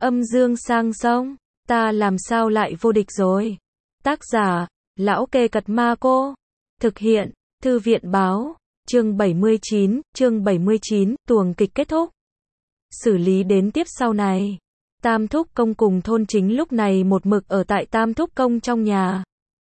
Âm dương sang sông, ta làm sao lại vô địch rồi. Tác giả, Lão Kê Cật Ma Cô. Thực hiện, Thư viện Báo. Chương 79, tuồng kịch kết thúc. Xử lý đến tiếp sau này. Tam Thúc Công cùng thôn chính lúc này một mực ở tại Tam Thúc Công trong nhà.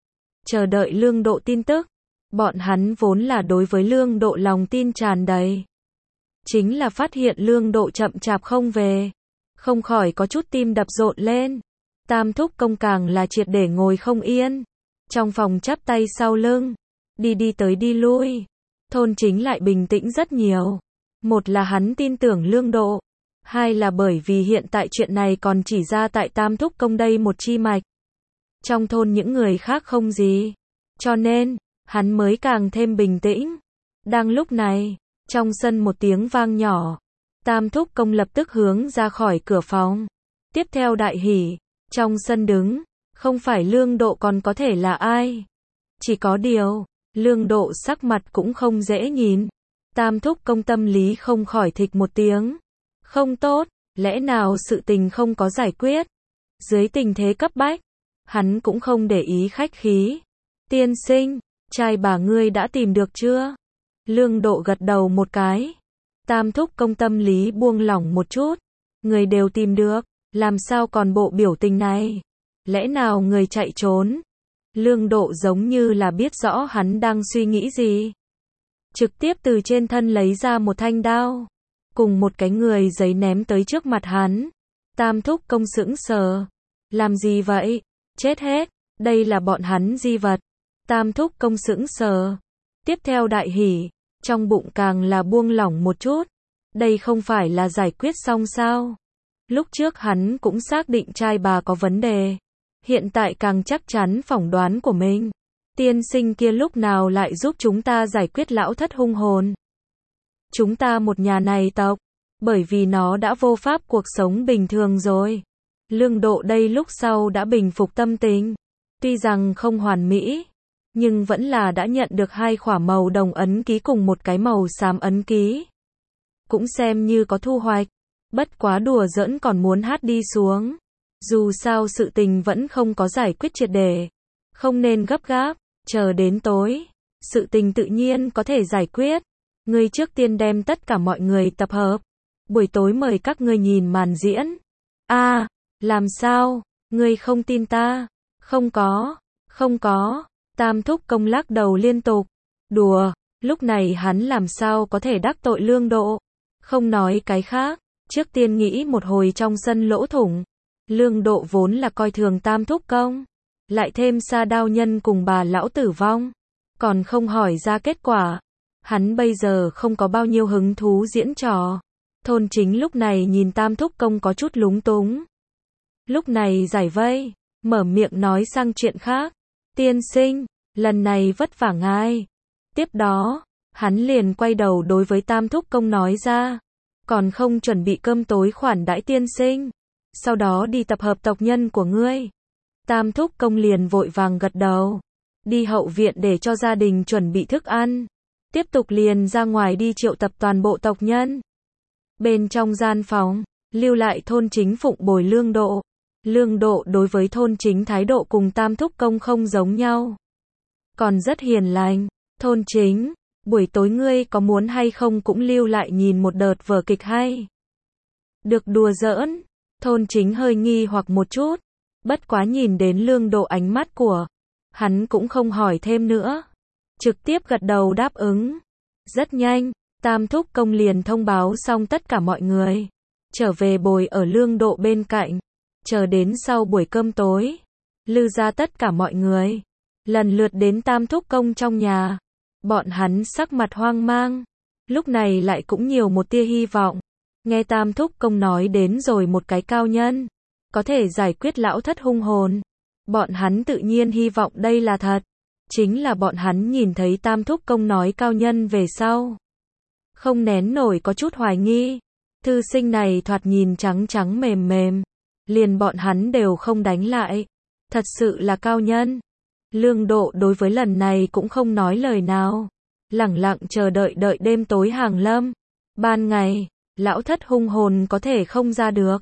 Chờ đợi Lương Độ tin tức. Bọn hắn vốn là đối với Lương Độ lòng tin tràn đầy. Chính là phát hiện Lương Độ chậm chạp không về. Không khỏi có chút tim đập rộn lên. Tam Thúc Công càng là triệt để ngồi không yên. Trong phòng chắp tay sau lưng. Đi tới đi lui. Thôn chính lại bình tĩnh rất nhiều. Một là hắn tin tưởng Lương Độ. Hai là bởi vì hiện tại chuyện này còn chỉ ra tại Tam Thúc Công đây một chi mạch. Trong thôn những người khác không gì. Cho nên, hắn mới càng thêm bình tĩnh. Đang lúc này, trong sân một tiếng vang nhỏ. Tam Thúc Công lập tức hướng ra khỏi cửa phòng. Tiếp theo đại hỉ, trong sân đứng, không phải Lương Độ còn có thể là ai. Chỉ có điều, Lương Độ sắc mặt cũng không dễ nhìn. Tam Thúc Công tâm lý không khỏi thịch một tiếng. Không tốt, lẽ nào sự tình không có giải quyết. Dưới tình thế cấp bách, hắn cũng không để ý khách khí. Tiên sinh, trai bà ngươi đã tìm được chưa? Lương Độ gật đầu một cái. Tam Thúc Công tâm lý buông lỏng một chút. Người đều tìm được, làm sao còn bộ biểu tình này? Lẽ nào người chạy trốn? Lương Độ giống như là biết rõ hắn đang suy nghĩ gì. Trực tiếp từ trên thân lấy ra một thanh đao. Cùng một cái người giấy ném tới trước mặt hắn. Tam Thúc Công sững sờ. Làm gì vậy? Chết hết, đây là bọn hắn di vật. Tam Thúc Công sững sờ. Tiếp theo đại hỉ, trong bụng càng là buông lỏng một chút. Đây không phải là giải quyết xong sao? Lúc trước hắn cũng xác định trai bà có vấn đề. Hiện tại càng chắc chắn phỏng đoán của mình. Tiên sinh kia lúc nào lại giúp chúng ta giải quyết lão thất hung hồn. Chúng ta một nhà này tộc, bởi vì nó đã vô pháp cuộc sống bình thường rồi. Lương Độ đây lúc sau đã bình phục tâm tình. Tuy rằng không hoàn mỹ, nhưng vẫn là đã nhận được 2 khỏa màu đồng ấn ký cùng một cái màu xám ấn ký. Cũng xem như có thu hoạch. Bất quá đùa giỡn còn muốn hát đi xuống. Dù sao sự tình vẫn không có giải quyết triệt để. Không nên gấp gáp, chờ đến tối. Sự tình tự nhiên có thể giải quyết. Ngươi trước tiên đem tất cả mọi người tập hợp. Buổi tối mời các ngươi nhìn màn diễn. Làm sao? Ngươi không tin ta? Không có. Tam Thúc Công lắc đầu liên tục. Đùa, lúc này hắn làm sao có thể đắc tội Lương Độ. Không nói cái khác, trước tiên nghĩ một hồi trong sân lỗ thủng. Lương Độ vốn là coi thường Tam Thúc Công. Lại thêm Sa Đao Nhân cùng bà lão tử vong. Còn không hỏi ra kết quả. Hắn bây giờ không có bao nhiêu hứng thú diễn trò. Thôn chính lúc này nhìn Tam Thúc Công có chút lúng túng. Lúc này giải vây, mở miệng nói sang chuyện khác. Tiên sinh, lần này vất vả ngài. Tiếp đó, hắn liền quay đầu đối với Tam Thúc Công nói ra. Còn không chuẩn bị cơm tối khoản đãi tiên sinh. Sau đó đi tập hợp tộc nhân của ngươi. Tam Thúc Công liền vội vàng gật đầu. Đi hậu viện để cho gia đình chuẩn bị thức ăn. Tiếp tục liền ra ngoài đi triệu tập toàn bộ tộc nhân. Bên trong gian phòng, lưu lại thôn chính phụng bồi Lương Độ. Lương Độ đối với thôn chính thái độ cùng Tam Thúc Công không giống nhau. Còn rất hiền lành. Thôn chính, buổi tối ngươi có muốn hay không cũng lưu lại nhìn một đợt vở kịch hay. Được đùa giỡn. Thôn chính hơi nghi hoặc một chút. Bất quá nhìn đến Lương Độ ánh mắt của hắn cũng không hỏi thêm nữa. Trực tiếp gật đầu đáp ứng. Rất nhanh, Tam Thúc Công liền thông báo xong tất cả mọi người. Trở về bồi ở Lương Độ bên cạnh. Chờ đến sau buổi cơm tối. Lư ra tất cả mọi người. Lần lượt đến Tam Thúc Công trong nhà. Bọn hắn sắc mặt hoang mang. Lúc này lại cũng nhiều một tia hy vọng. Nghe Tam Thúc Công nói đến rồi một cái cao nhân. Có thể giải quyết lão thất hung hồn. Bọn hắn tự nhiên hy vọng đây là thật. Chính là bọn hắn nhìn thấy Tam Thúc Công nói cao nhân về sau. Không nén nổi có chút hoài nghi. Thư sinh này thoạt nhìn trắng trắng mềm mềm. Liền bọn hắn đều không đánh lại. Thật sự là cao nhân. Lương Độ đối với lần này cũng không nói lời nào. Lẳng lặng chờ đợi đêm tối hàng lâm. Ban ngày, lão thất hung hồn có thể không ra được.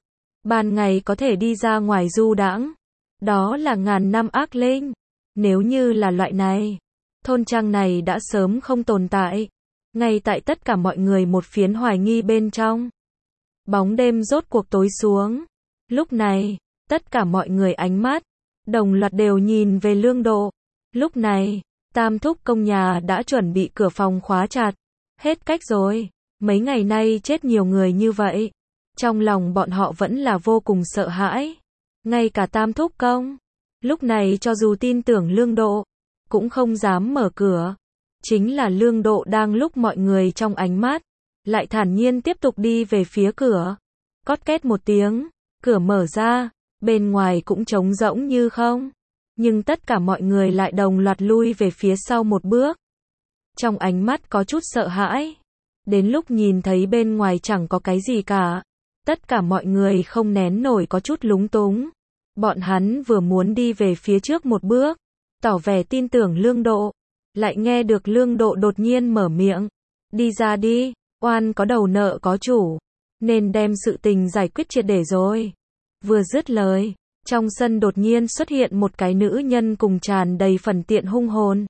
ban ngày có thể đi ra ngoài du đãng. Đó là ngàn năm ác linh. Nếu như là loại này, thôn trang này đã sớm không tồn tại. Ngay tại tất cả mọi người một phiến hoài nghi bên trong. Bóng đêm rốt cuộc tối xuống. Lúc này, tất cả mọi người ánh mắt đồng loạt đều nhìn về Lương Độ. Lúc này, Tam thúc công nhà đã chuẩn bị cửa phòng khóa chặt. Hết cách rồi, mấy ngày nay chết nhiều người như vậy. Trong lòng bọn họ vẫn là vô cùng sợ hãi. Ngay cả Tam thúc công, lúc này cho dù tin tưởng Lương Độ, cũng không dám mở cửa. Chính là Lương Độ đang lúc mọi người trong ánh mắt, lại thản nhiên tiếp tục đi về phía cửa. Cót két một tiếng, cửa mở ra, bên ngoài cũng trống rỗng như không. Nhưng tất cả mọi người lại đồng loạt lui về phía sau một bước. Trong ánh mắt có chút sợ hãi. Đến lúc nhìn thấy bên ngoài chẳng có cái gì cả. Tất cả mọi người không nén nổi có chút lúng túng. Bọn hắn vừa muốn đi về phía trước một bước, tỏ vẻ tin tưởng Lương Độ. Lại nghe được Lương Độ đột nhiên mở miệng. Đi ra đi, oan có đầu nợ có chủ. Nên đem sự tình giải quyết triệt để rồi. Vừa dứt lời, trong sân đột nhiên xuất hiện một cái nữ nhân cùng tràn đầy phần tiện hung hồn.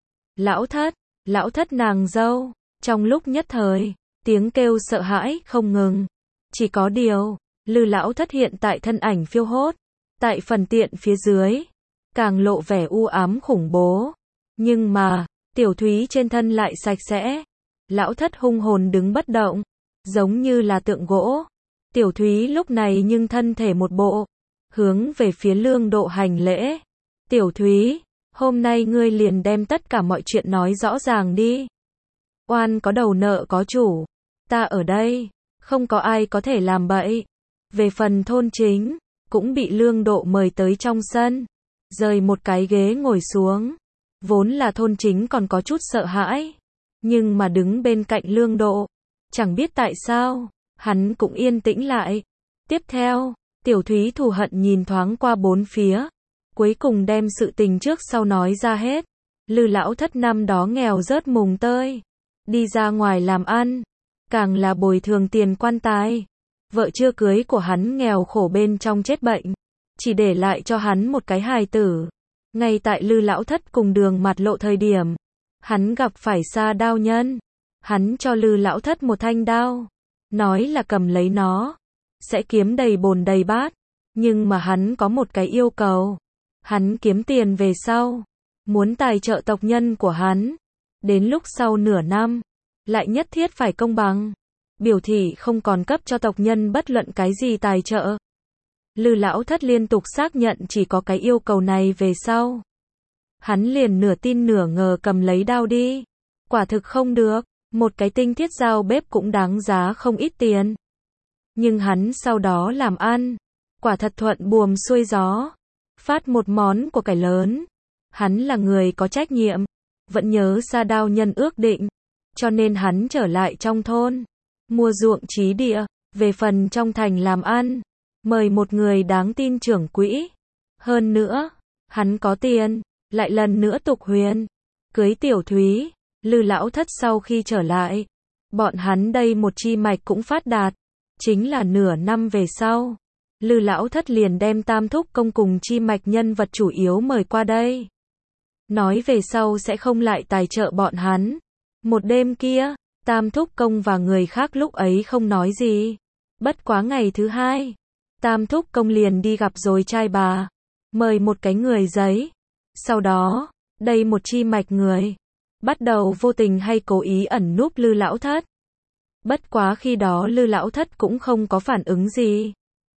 Lão thất nàng dâu. Trong lúc nhất thời, tiếng kêu sợ hãi không ngừng. Chỉ có điều, Lư lão thất hiện tại thân ảnh phiêu hốt. Tại phần tiện phía dưới, càng lộ vẻ u ám khủng bố. Nhưng mà, Tiểu Thúy trên thân lại sạch sẽ. Lão thất hung hồn đứng bất động, giống như là tượng gỗ. Tiểu Thúy lúc này nhưng thân thể một bộ, hướng về phía Lương Độ hành lễ. Tiểu Thúy, hôm nay ngươi liền đem tất cả mọi chuyện nói rõ ràng đi. Oan có đầu nợ có chủ. Ta ở đây, không có ai có thể làm bậy. Về phần thôn chính, cũng bị Lương Độ mời tới trong sân. Rời một cái ghế ngồi xuống. Vốn là thôn chính còn có chút sợ hãi. Nhưng mà đứng bên cạnh Lương Độ, chẳng biết tại sao, hắn cũng yên tĩnh lại. Tiếp theo, Tiểu Thúy thù hận nhìn thoáng qua bốn phía. Cuối cùng đem sự tình trước sau nói ra hết. Lư lão thất năm đó nghèo rớt mùng tơi. Đi ra ngoài làm ăn. Càng là bồi thường tiền quan tài. Vợ chưa cưới của hắn nghèo khổ bên trong chết bệnh. Chỉ để lại cho hắn một cái hài tử. Ngay tại Lư lão thất cùng Đường Mặt Lộ thời điểm, hắn gặp phải Sa Đao Nhân. Hắn cho Lư lão thất một thanh đao. Nói là cầm lấy nó, sẽ kiếm đầy bồn đầy bát. Nhưng mà hắn có một cái yêu cầu. Hắn kiếm tiền về sau, muốn tài trợ tộc nhân của hắn. Đến lúc sau nửa năm, lại nhất thiết phải công bằng. Biểu thị không còn cấp cho tộc nhân bất luận cái gì tài trợ. Lư lão thất liên tục xác nhận chỉ có cái yêu cầu này về sau. Hắn liền nửa tin nửa ngờ cầm lấy đao đi. Quả thực không được, một cái tinh thiết dao bếp cũng đáng giá không ít tiền. Nhưng hắn sau đó làm ăn, quả thật thuận buồm xuôi gió. Phát một món của cải lớn. Hắn là người có trách nhiệm, vẫn nhớ Sa Đao Nhân ước định. Cho nên hắn trở lại trong thôn, mua ruộng trí địa, về phần trong thành làm ăn, mời một người đáng tin trưởng quỹ. Hơn nữa, hắn có tiền, lại lần nữa tục huyền, cưới Tiểu Thúy. Lư lão thất sau khi trở lại, bọn hắn đây một chi mạch cũng phát đạt. Chính là nửa năm về sau, Lư lão thất liền đem Tam thúc công cùng chi mạch nhân vật chủ yếu mời qua đây. Nói về sau sẽ không lại tài trợ bọn hắn. Một đêm kia, Tam thúc công và người khác lúc ấy không nói gì. Bất quá ngày thứ hai, Tam thúc công liền đi gặp rồi trai bà, mời một cái người giấy. Sau đó, đây một chi mạch người bắt đầu vô tình hay cố ý ẩn núp Lư lão thất. Bất quá khi đó Lư lão thất cũng không có phản ứng gì.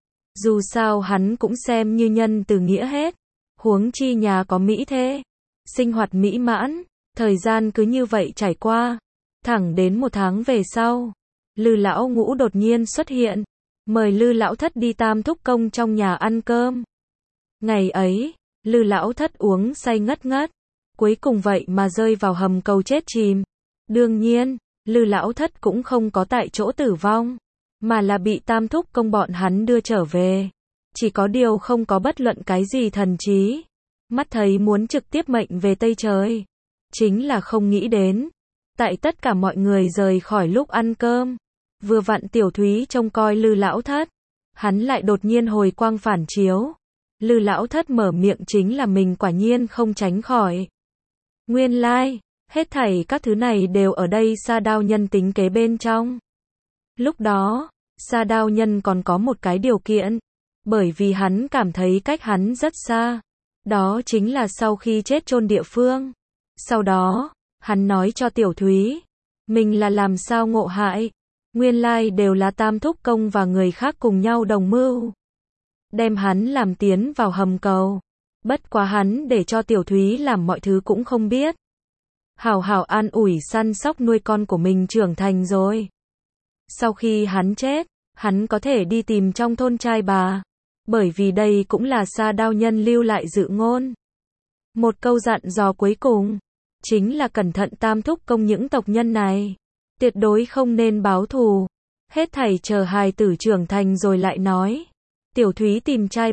Dù sao hắn cũng xem như nhân từ nghĩa hết. Huống chi nhà có mỹ thế, sinh hoạt mỹ mãn. Thời gian cứ như vậy trải qua. Thẳng đến một tháng về sau, Lư lão ngũ đột nhiên xuất hiện, mời Lư lão thất đi Tam thúc công trong nhà ăn cơm. Ngày ấy, Lư lão thất uống say ngất ngất, cuối cùng vậy mà rơi vào hầm cầu chết chìm. Đương nhiên, Lư lão thất cũng không có tại chỗ tử vong, mà là bị Tam thúc công bọn hắn đưa trở về. Chỉ có điều không có bất luận cái gì thần trí. Mắt thấy muốn trực tiếp mệnh về Tây Trời. Chính là không nghĩ đến. Tại tất cả mọi người rời khỏi lúc ăn cơm, vừa vặn Tiểu Thúy trông coi Lư lão thất. hắn lại đột nhiên hồi quang phản chiếu. Lư lão thất mở miệng chính là mình quả nhiên không tránh khỏi. Nguyên lai, hết thảy các thứ này đều ở đây Sa Đao Nhân tính kế bên trong. Lúc đó, Sa Đao Nhân còn có một cái điều kiện, bởi vì hắn cảm thấy cách hắn rất xa. Đó chính là sau khi chết chôn địa phương. Sau đó, hắn nói cho Tiểu Thúy, mình là làm sao ngộ hại. Nguyên lai đều là Tam Thúc Công và người khác cùng nhau đồng mưu. Đem hắn làm tiến vào hầm cầu. Bất quá hắn để cho Tiểu Thúy làm mọi thứ cũng không biết. Hảo hảo an ủi săn sóc nuôi con của mình trưởng thành rồi. Sau khi hắn chết, hắn có thể đi tìm trong thôn trai bà. Bởi vì đây cũng là Sa Đao Nhân lưu lại dự ngôn. Một câu dặn dò cuối cùng, chính là cẩn thận Tam Thúc Công những tộc nhân này. Tuyệt đối không nên báo thù. Hết thảy chờ hài tử trưởng thành rồi lại nói. Tiểu Thúy tìm trai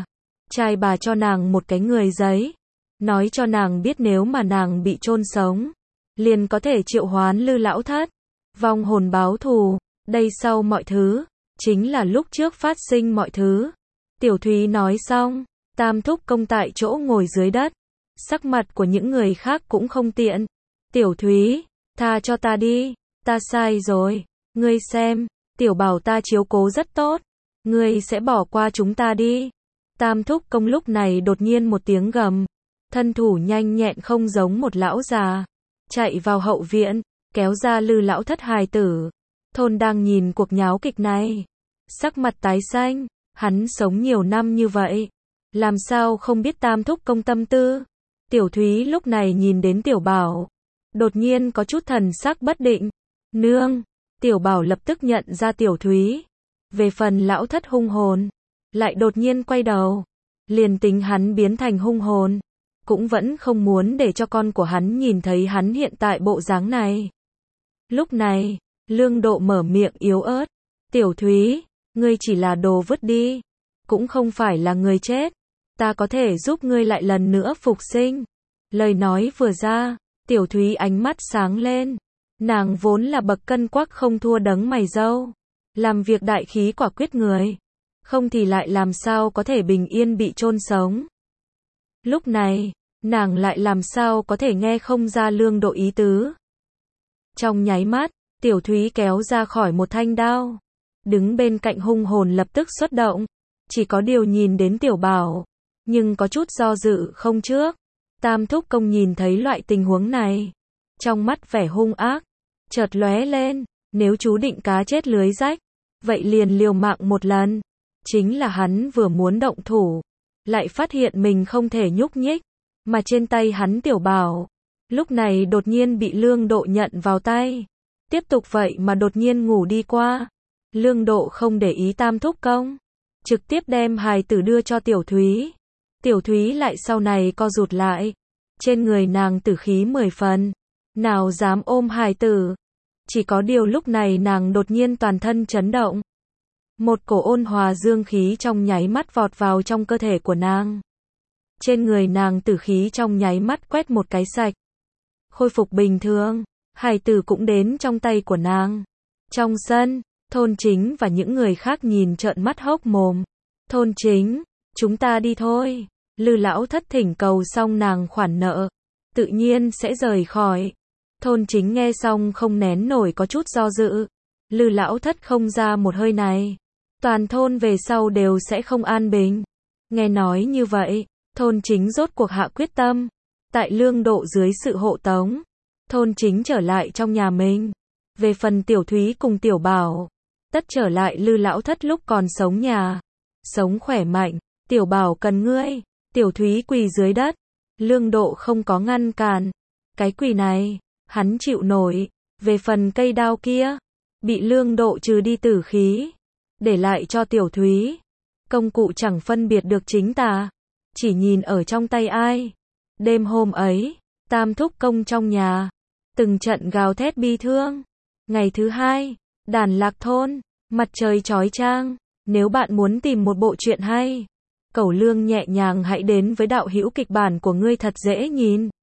bà cho nàng một cái người giấy. Nói cho nàng biết nếu mà nàng bị chôn sống, liền có thể triệu hoán Lư lão thất. Vong hồn báo thù, đây sau mọi thứ, chính là lúc trước phát sinh mọi thứ. Tiểu Thúy nói xong, Tam Thúc Công tại chỗ ngồi dưới đất. Sắc mặt của những người khác cũng không tiện. Tiểu Thúy, tha cho ta đi, ta sai rồi. Ngươi xem, Tiểu Bảo ta chiếu cố rất tốt. Ngươi sẽ bỏ qua chúng ta đi. Tam Thúc Công lúc này đột nhiên một tiếng gầm. Thân thủ nhanh nhẹn không giống một lão già. Chạy vào hậu viện, kéo ra Lư lão thất hài tử. Thôn đang nhìn cuộc nháo kịch này. Sắc mặt tái xanh, hắn sống nhiều năm như vậy. Làm sao không biết Tam Thúc Công tâm tư. Tiểu Thúy lúc này nhìn đến Tiểu Bảo. Đột nhiên có chút thần sắc bất định. Nương, Tiểu Bảo lập tức nhận ra Tiểu Thúy. Về phần lão thất hung hồn, lại đột nhiên quay đầu. Liền tính hắn biến thành hung hồn, cũng vẫn không muốn để cho con của hắn nhìn thấy hắn hiện tại bộ dáng này. Lúc này, Lương Độ mở miệng yếu ớt. Tiểu Thúy, ngươi chỉ là đồ vứt đi, cũng không phải là người chết. Ta có thể giúp ngươi lại lần nữa phục sinh. Lời nói vừa ra, Tiểu Thúy ánh mắt sáng lên. Nàng vốn là bậc cân quắc không thua đấng mày râu. Làm việc đại khí quả quyết người. Không thì lại làm sao có thể bình yên bị chôn sống. Lúc này, nàng lại làm sao có thể nghe không ra Lương Độ ý tứ. Trong nháy mắt, Tiểu Thúy kéo ra khỏi một thanh đao. Đứng bên cạnh hung hồn lập tức xuất động. Chỉ có điều nhìn đến Tiểu Bảo, nhưng có chút do dự không trước. Tam Thúc Công nhìn thấy loại tình huống này, trong mắt vẻ hung ác chợt lóe lên. Nếu chú định cá chết lưới rách, vậy liền liều mạng một lần. Chính là hắn vừa muốn động thủ, lại phát hiện mình không thể nhúc nhích. Mà trên tay hắn Tiểu Bảo, lúc này đột nhiên bị Lương Độ nhận vào tay. Tiếp tục vậy mà đột nhiên ngủ đi qua. Lương Độ không để ý Tam Thúc Công, trực tiếp đem hài tử đưa cho Tiểu Thúy. Tiểu Thúy lại sau này co rụt lại. Trên người nàng tử khí 10 phần. Nào dám ôm hài tử. Chỉ có điều lúc này nàng đột nhiên toàn thân chấn động. Một cổ ôn hòa dương khí trong nháy mắt vọt vào trong cơ thể của nàng. Trên người nàng tử khí trong nháy mắt quét một cái sạch. Khôi phục bình thường. Hài tử cũng đến trong tay của nàng. Trong sân, Thôn Chính và những người khác nhìn trợn mắt hốc mồm. Thôn Chính, chúng ta đi thôi. Lư lão thất thỉnh cầu xong nàng khoản nợ, tự nhiên sẽ rời khỏi. Thôn Chính nghe xong không nén nổi có chút do dự. Lư lão thất không ra một hơi này, toàn thôn về sau đều sẽ không an bình. Nghe nói như vậy, Thôn Chính rốt cuộc hạ quyết tâm. Tại Lương Độ dưới sự hộ tống, Thôn Chính trở lại trong nhà mình. Về phần Tiểu Thúy cùng Tiểu Bảo, tất trở lại Lư lão thất lúc còn sống nhà. Sống khỏe mạnh, Tiểu Bảo cần ngươi. Tiểu Thúy quỳ dưới đất. Lương Độ không có ngăn cản. Cái quỳ này, hắn chịu nổi. Về phần cây đao kia, bị Lương Độ trừ đi tử khí, để lại cho Tiểu Thúy. Công cụ chẳng phân biệt được chính tà, chỉ nhìn ở trong tay ai. Đêm hôm ấy, Tam Thúc Công trong nhà, từng trận gào thét bi thương. Ngày thứ hai, Đàn Lạc Thôn, mặt trời chói chang. Nếu bạn muốn tìm một bộ truyện hay, Cẩu Lương nhẹ nhàng hãy đến với đạo hữu kịch bản của ngươi thật dễ nhìn.